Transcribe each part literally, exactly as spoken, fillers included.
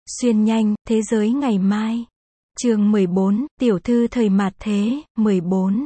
Xuyên nhanh, thế giới ngày mai. Chương mười bốn, tiểu thư thời mạt thế, mười bốn.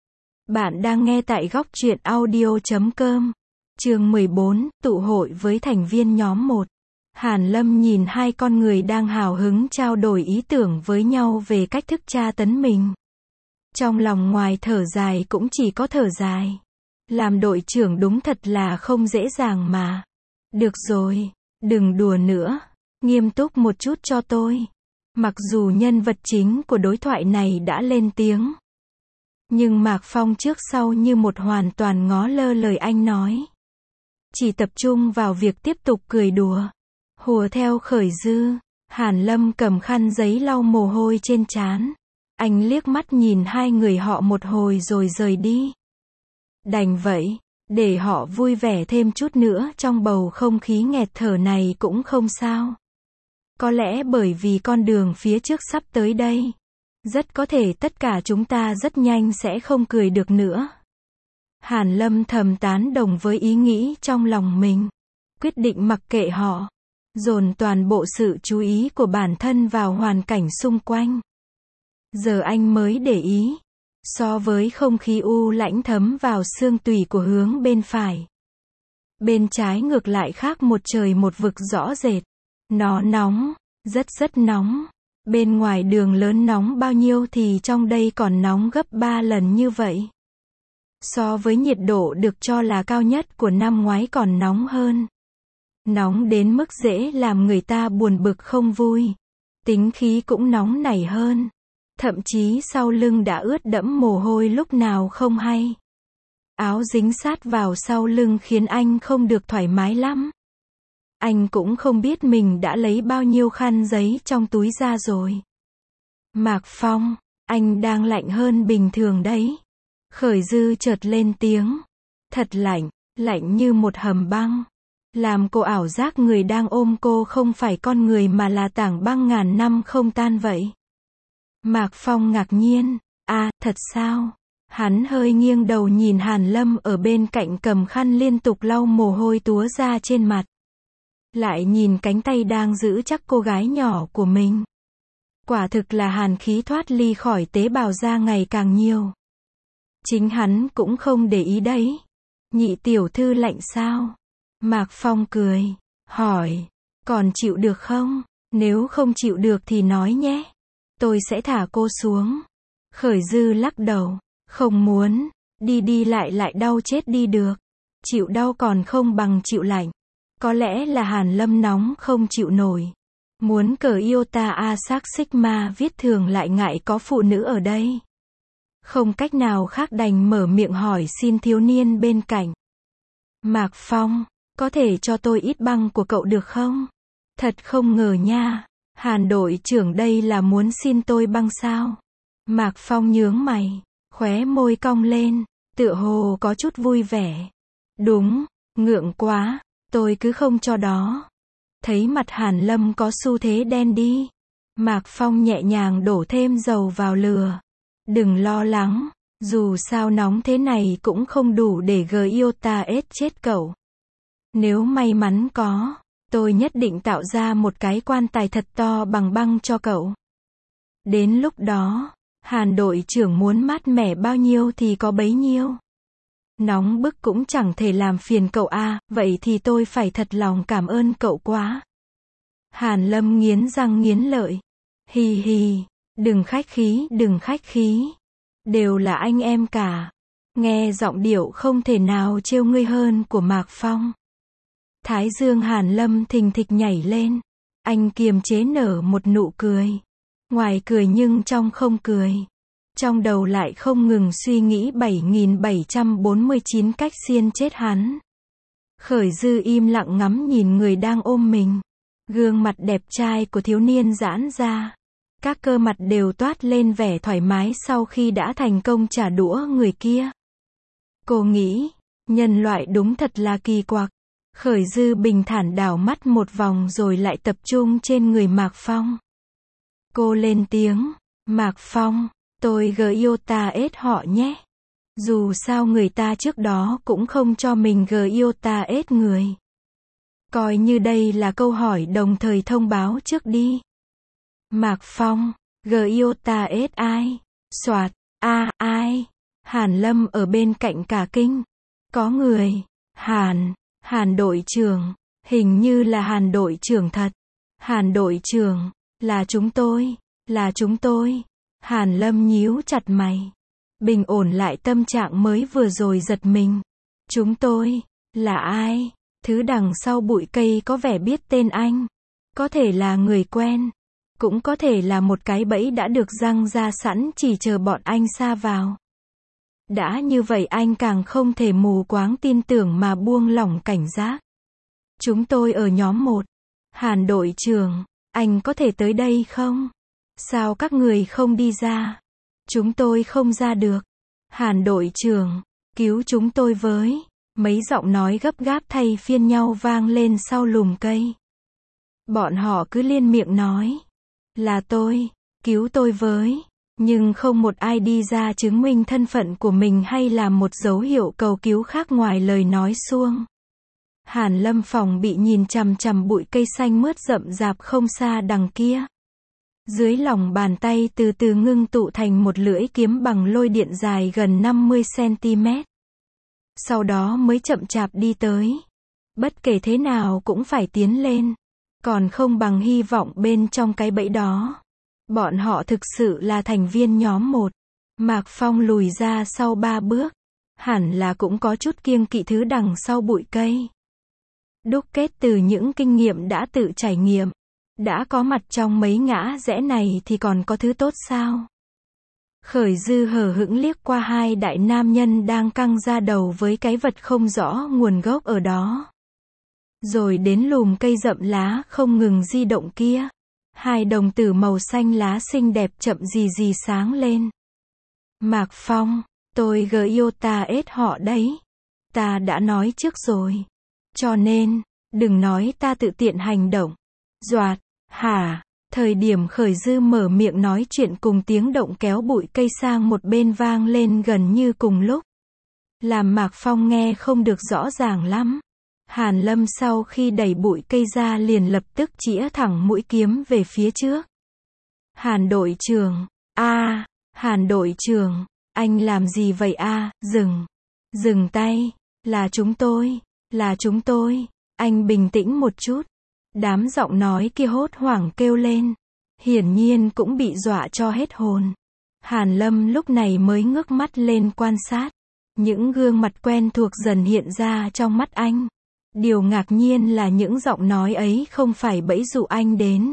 Bạn đang nghe tại góc truyện audio chấm com. Chương mười bốn, tụ hội với thành viên nhóm một. Hàn Lâm nhìn hai con người đang hào hứng trao đổi ý tưởng với nhau về cách thức tra tấn mình. Trong lòng ngoài thở dài cũng chỉ có thở dài. Làm đội trưởng đúng thật là không dễ dàng mà. Được rồi, đừng đùa nữa. Nghiêm túc một chút cho tôi. Mặc dù nhân vật chính của đối thoại này đã lên tiếng. Nhưng Mạc Phong trước sau như một hoàn toàn ngó lơ lời anh nói. Chỉ tập trung vào việc tiếp tục cười đùa. Hùa theo khởi dư. Hàn Lâm cầm khăn giấy lau mồ hôi trên trán. Anh liếc mắt nhìn hai người họ một hồi rồi rời đi. Đành vậy, để họ vui vẻ thêm chút nữa trong bầu không khí nghẹt thở này cũng không sao. Có lẽ bởi vì con đường phía trước sắp tới đây. Rất có thể tất cả chúng ta rất nhanh sẽ không cười được nữa. Hàn Lâm thầm tán đồng với ý nghĩ trong lòng mình. Quyết định mặc kệ họ. Dồn toàn bộ sự chú ý của bản thân vào hoàn cảnh xung quanh. Giờ anh mới để ý. So với không khí u lãnh thấm vào xương tủy của hướng bên phải. Bên trái ngược lại khác một trời một vực rõ rệt. Nó nóng, rất rất nóng. Bên ngoài đường lớn nóng bao nhiêu thì trong đây còn nóng gấp ba lần như vậy. So với nhiệt độ được cho là cao nhất của năm ngoái còn nóng hơn. Nóng đến mức dễ làm người ta buồn bực không vui. Tính khí cũng nóng nảy hơn. Thậm chí sau lưng đã ướt đẫm mồ hôi lúc nào không hay. Áo dính sát vào sau lưng khiến anh không được thoải mái lắm. Anh cũng không biết mình đã lấy bao nhiêu khăn giấy trong túi ra rồi. Mạc Phong, anh đang lạnh hơn bình thường đấy. Khởi dư chợt lên tiếng. Thật lạnh, lạnh như một hầm băng. Làm cô ảo giác người đang ôm cô không phải con người mà là tảng băng ngàn năm không tan vậy. Mạc Phong ngạc nhiên. À, thật sao? Hắn hơi nghiêng đầu nhìn Hàn Lâm ở bên cạnh cầm khăn liên tục lau mồ hôi túa ra trên mặt. Lại nhìn cánh tay đang giữ chắc cô gái nhỏ của mình. Quả thực là hàn khí thoát ly khỏi tế bào da ngày càng nhiều. Chính hắn cũng không để ý đấy. Nhị tiểu thư lạnh sao? Mạc Phong cười, hỏi, còn chịu được không? Nếu không chịu được thì nói nhé. Tôi sẽ thả cô xuống. Khởi dư lắc đầu, không muốn, đi đi lại lại đau chết đi được. Chịu đau còn không bằng chịu lạnh. Có lẽ là Hàn Lâm nóng không chịu nổi. Muốn cờ Iota Asac Sigma viết thường lại ngại có phụ nữ ở đây. Không cách nào khác đành mở miệng hỏi xin thiếu niên bên cạnh. Mạc Phong, có thể cho tôi ít băng của cậu được không? Thật không ngờ nha. Hàn đội trưởng đây là muốn xin tôi băng sao? Mạc Phong nhướng mày, khóe môi cong lên, tựa hồ có chút vui vẻ. Đúng, ngượng quá, tôi cứ không cho đó. Thấy mặt Hàn Lâm có xu thế đen đi. Mạc Phong nhẹ nhàng đổ thêm dầu vào lửa. Đừng lo lắng, dù sao nóng thế này cũng không đủ để Giota ết chết cậu. Nếu may mắn có, tôi nhất định tạo ra một cái quan tài thật to bằng băng cho cậu. Đến lúc đó, Hàn đội trưởng muốn mát mẻ bao nhiêu thì có bấy nhiêu. Nóng bức cũng chẳng thể làm phiền cậu à, vậy thì tôi phải thật lòng cảm ơn cậu quá. Hàn Lâm nghiến răng nghiến lợi. Hì hì, đừng khách khí, đừng khách khí. Đều là anh em cả. Nghe giọng điệu không thể nào trêu ngươi hơn của Mạc Phong. Thái dương Hàn Lâm thình thịch nhảy lên. Anh kiềm chế nở một nụ cười. Ngoài cười nhưng trong không cười. Trong đầu lại không ngừng suy nghĩ bảy nghìn bảy trăm bốn mươi chín cách xiên chết hắn. Khởi dư im lặng ngắm nhìn người đang ôm mình. Gương mặt đẹp trai của thiếu niên giãn ra. Các cơ mặt đều toát lên vẻ thoải mái sau khi đã thành công trả đũa người kia. Cô nghĩ, nhân loại đúng thật là kỳ quặc. Khởi dư bình thản đảo mắt một vòng rồi lại tập trung trên người Mạc Phong. Cô lên tiếng, Mạc Phong, tôi Giota ết họ nhé. Dù sao người ta trước đó cũng không cho mình Giota ết người. Coi như đây là câu hỏi đồng thời thông báo trước đi. Mạc Phong, Giota ét ai, soạt, a, ai, Hàn Lâm ở bên cạnh cả kinh. Có người, Hàn, Hàn đội trưởng, hình như là Hàn đội trưởng thật. Hàn đội trưởng, là chúng tôi, là chúng tôi. Hàn Lâm nhíu chặt mày. Bình ổn lại tâm trạng mới vừa rồi giật mình. Chúng tôi, là ai? Thứ đằng sau bụi cây có vẻ biết tên anh. Có thể là người quen. Cũng có thể là một cái bẫy đã được giăng ra sẵn chỉ chờ bọn anh sa vào. Đã như vậy anh càng không thể mù quáng tin tưởng mà buông lỏng cảnh giác. Chúng tôi ở nhóm một. Hàn đội trưởng, anh có thể tới đây không? Sao các người không đi ra? Chúng tôi không ra được. Hàn đội trưởng, cứu chúng tôi với. Mấy giọng nói gấp gáp thay phiên nhau vang lên sau lùm cây. Bọn họ cứ liên miệng nói. Là tôi, cứu tôi với. Nhưng không một ai đi ra chứng minh thân phận của mình hay làm một dấu hiệu cầu cứu khác ngoài lời nói suông. Hàn Lâm phòng bị nhìn chằm chằm bụi cây xanh mướt rậm rạp không xa đằng kia. Dưới lòng bàn tay từ từ ngưng tụ thành một lưỡi kiếm bằng lôi điện dài gần năm mươi xăng-ti-mét. Sau đó mới chậm chạp đi tới. Bất kể thế nào cũng phải tiến lên. Còn không bằng hy vọng bên trong cái bẫy đó. Bọn họ thực sự là thành viên nhóm một. Mạc Phong lùi ra sau ba bước. Hẳn là cũng có chút kiêng kỵ thứ đằng sau bụi cây. Đúc kết từ những kinh nghiệm đã tự trải nghiệm. Đã có mặt trong mấy ngã rẽ này thì còn có thứ tốt sao? Khởi Dư hờ hững liếc qua hai đại nam nhân đang căng ra đầu với cái vật không rõ nguồn gốc ở đó. Rồi đến lùm cây rậm lá không ngừng di động kia. Hai đồng tử màu xanh lá xinh đẹp chậm gì gì sáng lên. Mạc Phong, tôi Giota ét họ đấy. Ta đã nói trước rồi. Cho nên, đừng nói ta tự tiện hành động. Doạt, hả? Thời điểm Khởi Dư mở miệng nói chuyện cùng tiếng động kéo bụi cây sang một bên vang lên gần như cùng lúc. Làm Mạc Phong nghe không được rõ ràng lắm. Hàn Lâm sau khi đẩy bụi cây ra liền lập tức chĩa thẳng mũi kiếm về phía trước. Hàn đội trưởng, a, Hàn đội trưởng, anh làm gì vậy a? Dừng, dừng tay, là chúng tôi, là chúng tôi, anh bình tĩnh một chút. Đám giọng nói kia hốt hoảng kêu lên, hiển nhiên cũng bị dọa cho hết hồn. Hàn Lâm lúc này mới ngước mắt lên quan sát, những gương mặt quen thuộc dần hiện ra trong mắt anh. Điều ngạc nhiên là những giọng nói ấy không phải bẫy dụ anh đến.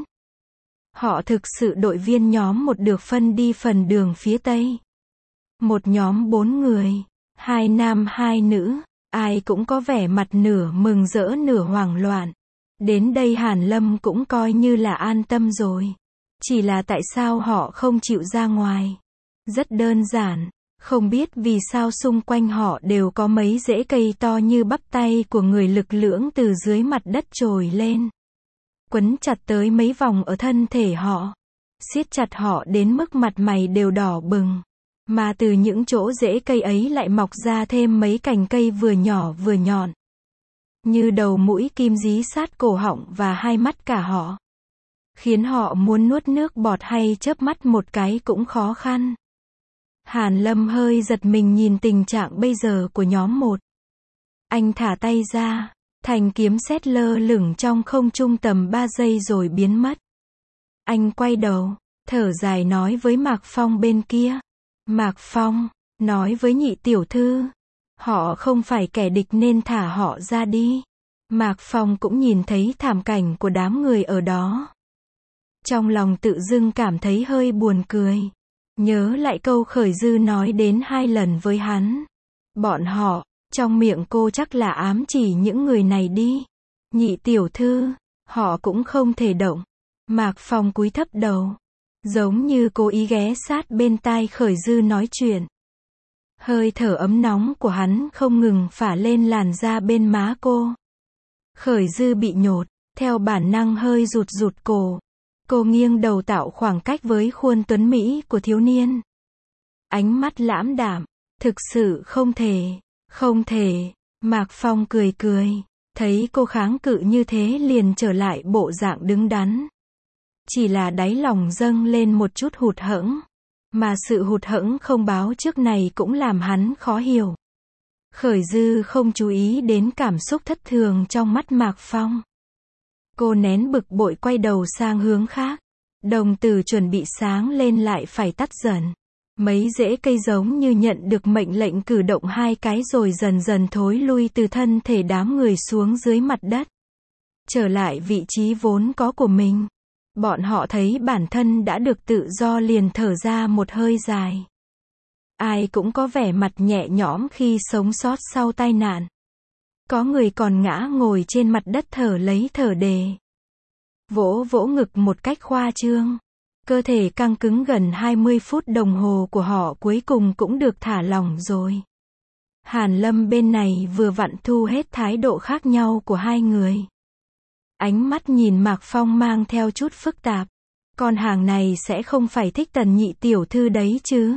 Họ thực sự đội viên nhóm một được phân đi phần đường phía Tây. Một nhóm bốn người, hai nam hai nữ, ai cũng có vẻ mặt nửa mừng rỡ nửa hoảng loạn. Đến đây Hàn Lâm cũng coi như là an tâm rồi. Chỉ là tại sao họ không chịu ra ngoài? Rất đơn giản. Không biết vì sao xung quanh họ đều có mấy rễ cây to như bắp tay của người lực lưỡng từ dưới mặt đất trồi lên. Quấn chặt tới mấy vòng ở thân thể họ. Siết chặt họ đến mức mặt mày đều đỏ bừng. Mà từ những chỗ rễ cây ấy lại mọc ra thêm mấy cành cây vừa nhỏ vừa nhọn. Như đầu mũi kim dí sát cổ họng và hai mắt cả họ. Khiến họ muốn nuốt nước bọt hay chớp mắt một cái cũng khó khăn. Hàn Lâm hơi giật mình nhìn tình trạng bây giờ của nhóm một. Anh thả tay ra, thanh kiếm sét lơ lửng trong không trung tầm ba giây rồi biến mất. Anh quay đầu, thở dài nói với Mạc Phong bên kia. Mạc Phong, nói với nhị tiểu thư. Họ không phải kẻ địch nên thả họ ra đi. Mạc Phong cũng nhìn thấy thảm cảnh của đám người ở đó. Trong lòng tự dưng cảm thấy hơi buồn cười. Nhớ lại câu Khởi Dư nói đến hai lần với hắn. Bọn họ, trong miệng cô chắc là ám chỉ những người này đi. Nhị tiểu thư, họ cũng không thể động. Mạc Phong cúi thấp đầu. Giống như cố ý ghé sát bên tai Khởi Dư nói chuyện. Hơi thở ấm nóng của hắn không ngừng phả lên làn da bên má cô. Khởi Dư bị nhột, theo bản năng hơi rụt rụt cổ. Cô nghiêng đầu tạo khoảng cách với khuôn tuấn mỹ của thiếu niên. Ánh mắt lãm đạm, thực sự không thể, không thể. Mạc Phong cười cười, Thấy cô kháng cự như thế liền trở lại bộ dạng đứng đắn. Chỉ là đáy lòng dâng lên một chút hụt hẫng. Mà sự hụt hẫng không báo trước này cũng làm hắn khó hiểu. Khởi Dư không chú ý đến cảm xúc thất thường trong mắt Mạc Phong. Cô nén bực bội quay đầu sang hướng khác. Đồng tử chuẩn bị sáng lên lại phải tắt dần. Mấy rễ cây giống như nhận được mệnh lệnh cử động hai cái rồi dần dần thối lui từ thân thể đám người xuống dưới mặt đất. Trở lại vị trí vốn có của mình. Bọn họ thấy bản thân đã được tự do liền thở ra một hơi dài. Ai cũng có vẻ mặt nhẹ nhõm khi sống sót sau tai nạn. Có người còn ngã ngồi trên mặt đất thở lấy thở đề. Vỗ vỗ ngực một cách khoa trương. Cơ thể căng cứng gần hai mươi phút đồng hồ của họ cuối cùng cũng được thả lỏng rồi. Hàn Lâm bên này vừa vặn thu hết thái độ khác nhau của hai người. Ánh mắt nhìn Mạc Phong mang theo chút phức tạp. Con hàng này sẽ không phải thích Tần nhị tiểu thư đấy chứ.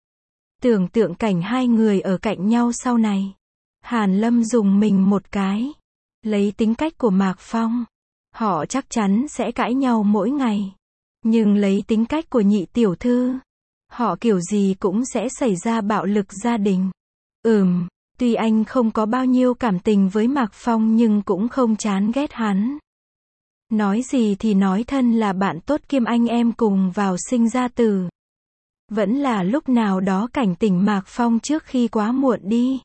Tưởng tượng cảnh hai người ở cạnh nhau sau này. Hàn Lâm dùng mình một cái. Lấy tính cách của Mạc Phong. Họ chắc chắn sẽ cãi nhau mỗi ngày. Nhưng lấy tính cách của nhị tiểu thư. Họ kiểu gì cũng sẽ xảy ra bạo lực gia đình. Ừm, tuy anh không có bao nhiêu cảm tình với Mạc Phong nhưng cũng không chán ghét hắn. Nói gì thì nói thân là bạn tốt kiêm anh em cùng vào sinh ra tử. Vẫn là lúc nào đó cảnh tỉnh Mạc Phong trước khi quá muộn đi.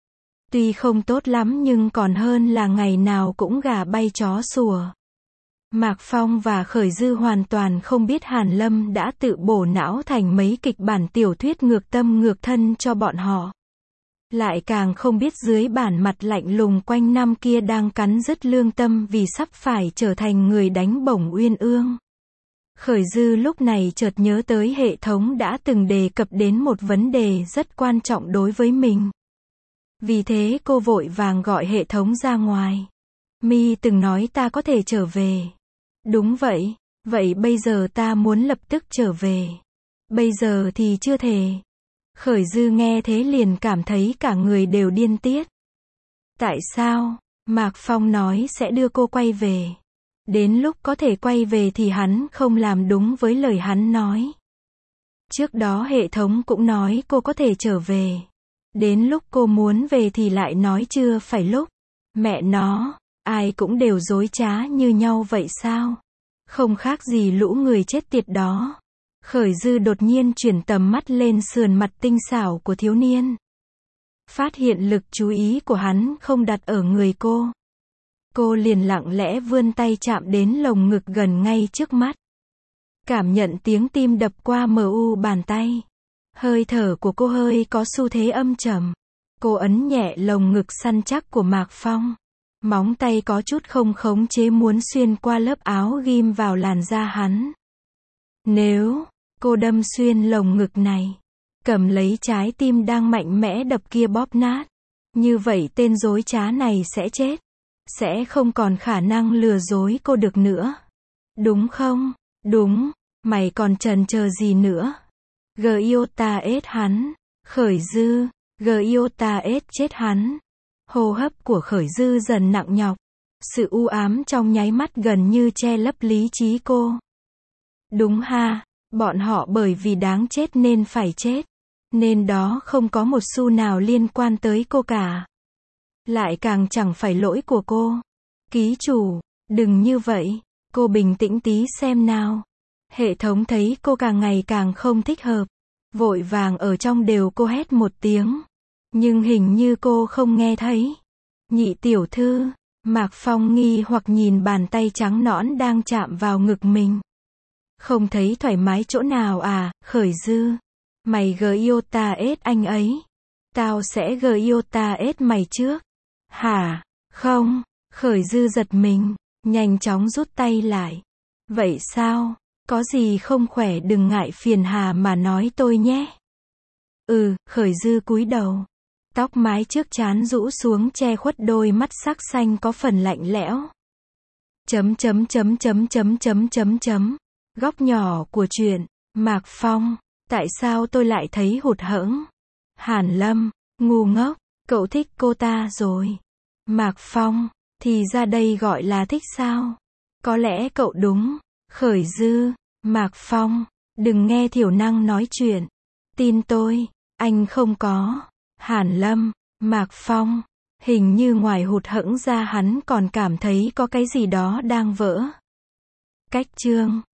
Tuy không tốt lắm nhưng còn hơn là ngày nào cũng gà bay chó sủa. Mạc Phong và Khởi Dư hoàn toàn không biết Hàn Lâm đã tự bổ não thành mấy kịch bản tiểu thuyết ngược tâm ngược thân cho bọn họ. Lại càng không biết dưới bản mặt lạnh lùng quanh năm kia đang cắn rứt lương tâm vì sắp phải trở thành người đánh bổng uyên ương. Khởi Dư lúc này chợt nhớ tới hệ thống đã từng đề cập đến một vấn đề rất quan trọng đối với mình. Vì thế cô vội vàng gọi hệ thống ra ngoài. Mi từng nói ta có thể trở về. Đúng vậy, vậy bây giờ ta muốn lập tức trở về. Bây giờ thì chưa thể. Khởi Dư nghe thế liền cảm thấy cả người đều điên tiết. Tại sao? Mạc Phong nói sẽ đưa cô quay về. Đến lúc có thể quay về thì hắn không làm đúng với lời hắn nói. Trước đó hệ thống cũng nói cô có thể trở về. Đến lúc cô muốn về thì lại nói chưa phải lúc. Mẹ nó, ai cũng đều dối trá như nhau vậy sao? Không khác gì lũ người chết tiệt đó. Khởi Dư đột nhiên chuyển tầm mắt lên sườn mặt tinh xảo của thiếu niên. Phát hiện lực chú ý của hắn không đặt ở người cô. Cô liền lặng lẽ vươn tay chạm đến lồng ngực gần ngay trước mắt. Cảm nhận tiếng tim đập qua mờ u bàn tay. Hơi thở của cô hơi có xu thế âm trầm. Cô ấn nhẹ lồng ngực săn chắc của Mạc Phong. Móng tay có chút không khống chế muốn xuyên qua lớp áo ghim vào làn da hắn. Nếu cô đâm xuyên lồng ngực này, cầm lấy trái tim đang mạnh mẽ đập kia bóp nát, như vậy tên dối trá này sẽ chết. Sẽ không còn khả năng lừa dối cô được nữa. Đúng không? Đúng. Mày còn chần chờ gì nữa? Giota ết hắn. Khởi Dư. Giota ết chết hắn. Hô hấp của Khởi Dư dần nặng nhọc. Sự u ám trong nháy mắt gần như che lấp lý trí cô. Đúng ha, bọn họ bởi vì đáng chết nên phải chết. Nên đó không có một xu nào liên quan tới cô cả. Lại càng chẳng phải lỗi của cô. Ký chủ, đừng như vậy. Cô bình tĩnh tí xem nào. Hệ thống thấy cô càng ngày càng không thích hợp. Vội vàng ở trong đều cô hét một tiếng. Nhưng hình như cô không nghe thấy. Nhị tiểu thư. Mạc Phong nghi hoặc nhìn bàn tay trắng nõn đang chạm vào ngực mình. Không thấy thoải mái chỗ nào à? Khởi Dư. Mày Giota ết anh ấy. Tao sẽ Giota ết mày trước. Hả? Không. Khởi Dư giật mình. Nhanh chóng rút tay lại. Vậy sao? Có gì không khỏe đừng ngại phiền hà mà nói tôi nhé. Ừ, Khởi Dư cúi đầu. Tóc mái trước trán rũ xuống che khuất đôi mắt sắc xanh có phần lạnh lẽo. Chấm chấm chấm chấm chấm chấm chấm chấm. Góc nhỏ của chuyện. Mạc Phong. Tại sao tôi lại thấy hụt hẫng? Hàn Lâm. Ngu ngốc. Cậu thích cô ta rồi. Mạc Phong. Thì ra đây gọi là thích sao? Có lẽ cậu đúng. Khởi Dư, Mạc Phong, đừng nghe thiểu năng nói chuyện. Tin tôi, anh không có. Hàn Lâm, Mạc Phong, hình như ngoài hụt hẫng ra hắn còn cảm thấy có cái gì đó đang vỡ. Cách chương